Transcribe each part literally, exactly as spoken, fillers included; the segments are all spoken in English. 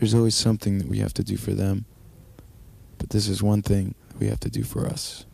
There's always something that we have to do for them. But this is one thing we have to do for us.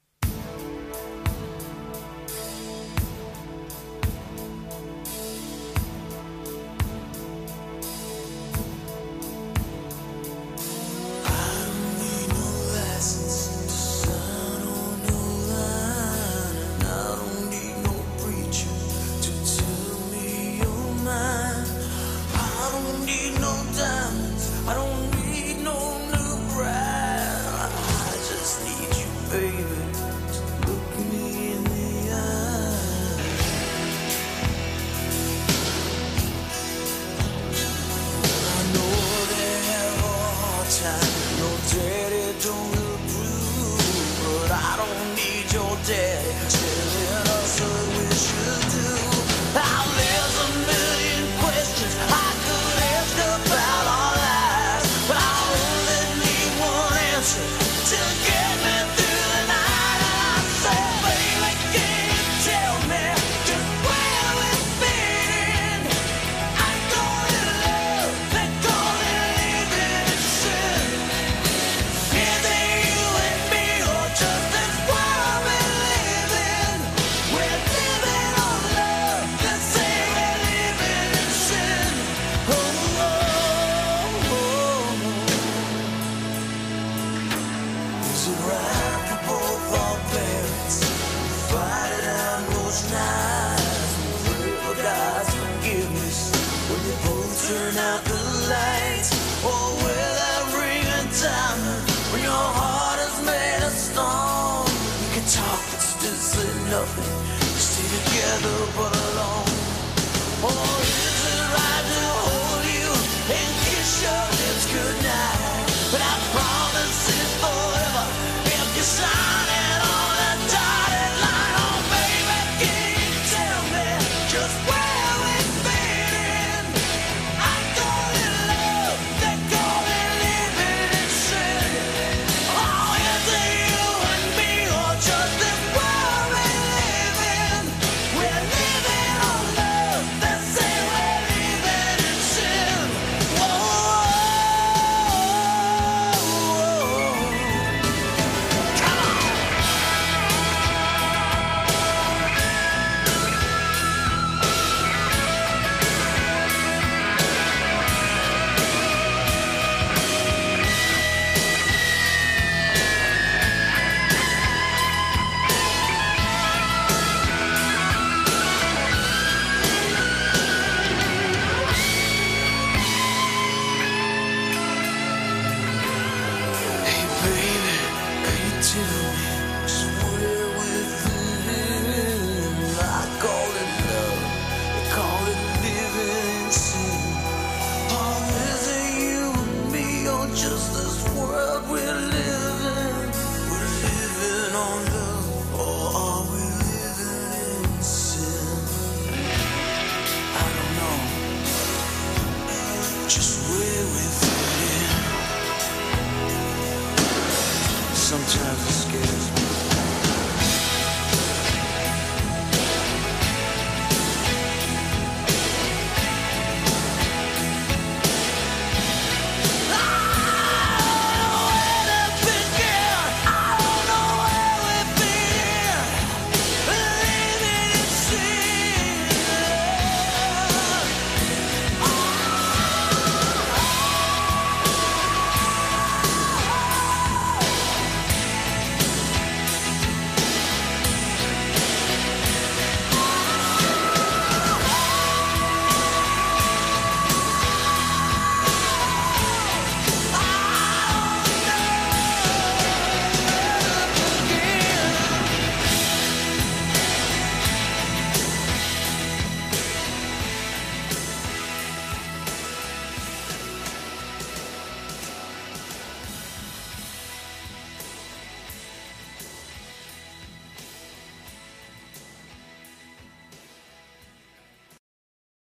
Turn out the lights, or will that ring a diamond when your heart is made of stone? You can talk but still say nothing. Stay together but alone.